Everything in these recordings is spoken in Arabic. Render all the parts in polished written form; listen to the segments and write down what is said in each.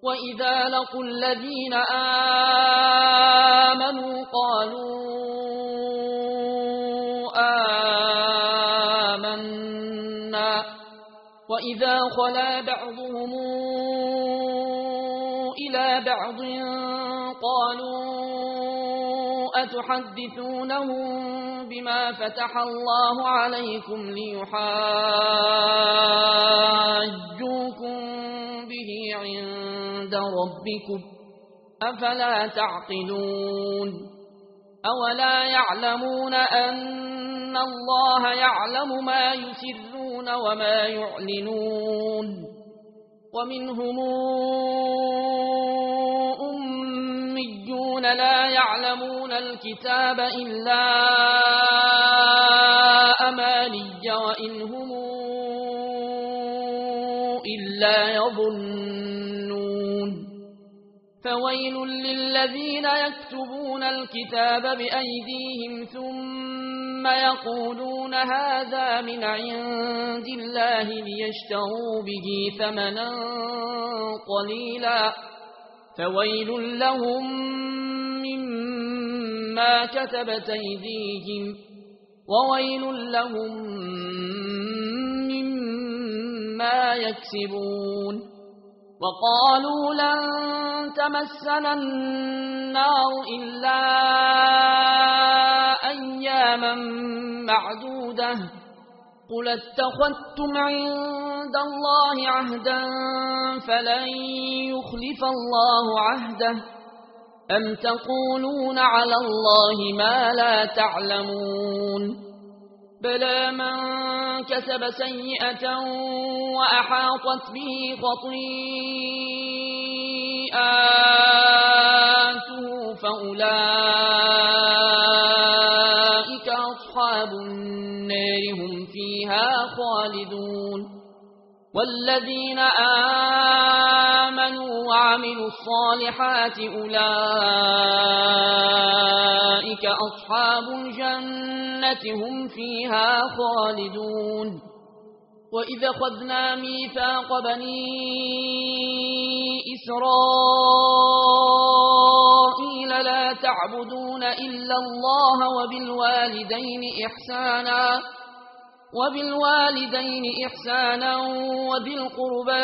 وإذا لقوا الذين آمنوا قالوا آمنا وإذا خلا بعضهم إلى بعض قالوا أتحدثونهم بما فتح الله عليكم ليحاجوكم به عند ربكم أفلا تعقلون أولا يعلمون أن الله يعلم ما يسرون وما يعلنون ومنهم أميون لا يعلمون الكتاب إلا أماني وإن هم إلا يظنون فويل للذين يكتبون الكتاب بأيديهم ثم يقولون هذا من عند الله ليشتروا به ثمنا قليلا فويل لهم مما كتبت أيديهم وويل لهم مما يكسبون وقالوا لن تمسنا النار إلا أياما معدودة قل اتخذتم عند الله عهدا فلن يخلف الله عهده أم تقولون على الله ما لا تعلمون بلى من كسب سيئة وأحاطت به خطيئاته فأولئك أصحاب النار هم فيها خالدون والذين آمنوا وعملوا الصالحات أولئك أصحاب الجنة هم فيها خالدون وإذا خذنا ميثاق بني إسرائيل لا تعبدون إلا الله وبالوالدين إحسانا وذي القربى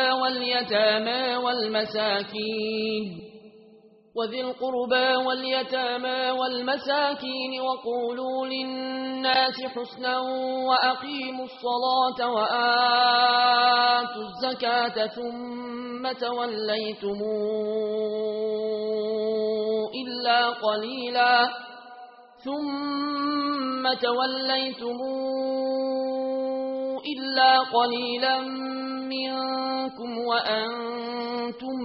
واليتامى والمساكين وقولوا للناس حسنا وأقيموا الصلاة وآتوا الزكاة ثم توليتم إلا قليلا منكم وأنتم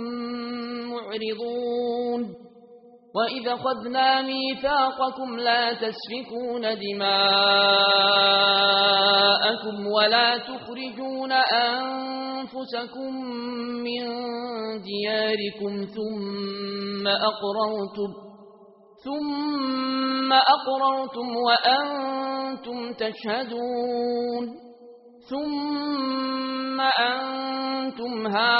معرضون وإذا خذنا ميثاقكم لا تسفكون دماءكم ولا تخرجون أنفسكم من دياركم ثم أقررتم وأنتم تشهدون ثم أنتم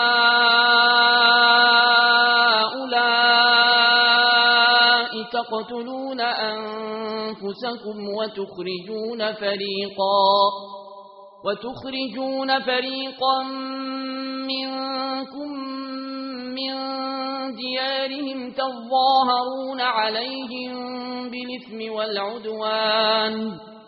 هؤلاء تقتلون أنفسكم وتخرجون فريقا منكم من ديارهم تظاهرون عليهم بالإثم والعدوان